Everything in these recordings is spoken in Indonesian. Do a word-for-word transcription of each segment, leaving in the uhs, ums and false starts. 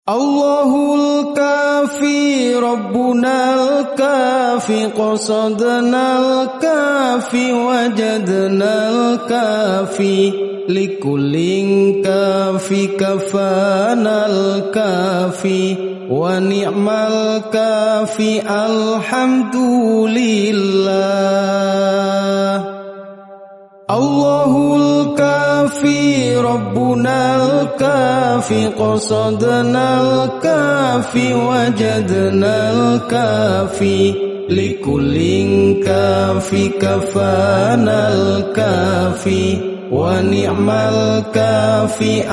Allahul kafi Rabbunal kafi qasadnal kafi wajadnal kafi likullin kafi kafanal kafi wa ni'mal kafi alhamdulillah. Allahul kafi Rabbunal kafi qasadnal kafi wajadnal kafi likullin kafi kafanal kafi wa ni'mal kafi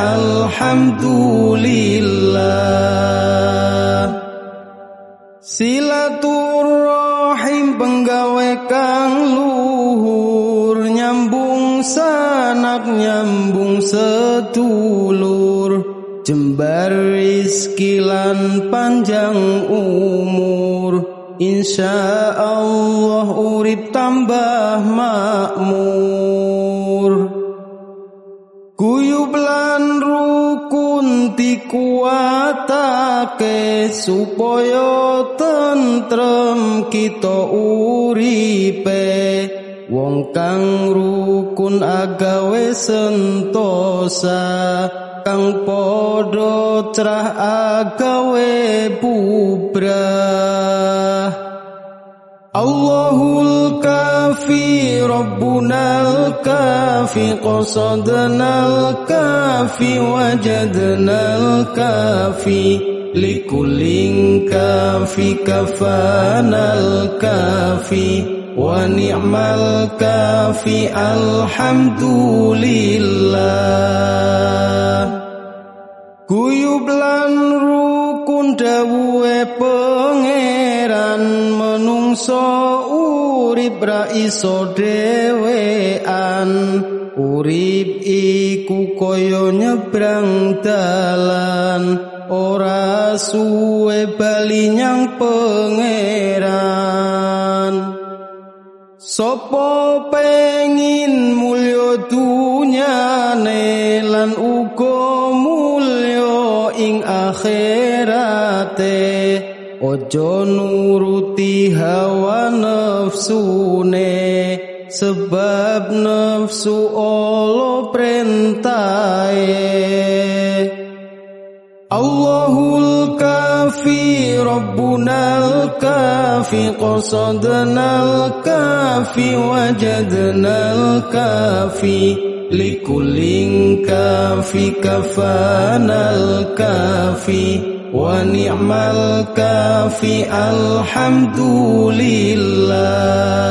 alhamdulillah. Silaturrahim penggawe kang luhur, nyambung sanak nyambung sedulur, jembar rizki lan panjang umur, insyaallah urip tambah makmur. Guyub lan rukun dikuatake supaya tentrem kita uripe. Wong kang rukun agawe sentosa, kang podo cerah agawe bubrah. Allahul kafi Rabbunal kafi qasadnal kafi wajadnal kafi likullin kafi kafanal kafi wa ni'mal kafi alhamdulillah. Guyub lan rukun dawuhe pangeran, menungso urip ra iso dhewean, urip iku kaya nyebrang dalan, ora suwe bali nyang pangeran. Sopo pengin mulya dunyane lan uga mulya ing akhirate, ojo nuruti hawa nafsune, sebab nafsu Allah perintahe. Allahul kafi Rabbunal kafi qasadnal kafi wajadnal kafi likullin kafi kafanal kafi wa ni'mal kafi alhamdulillah.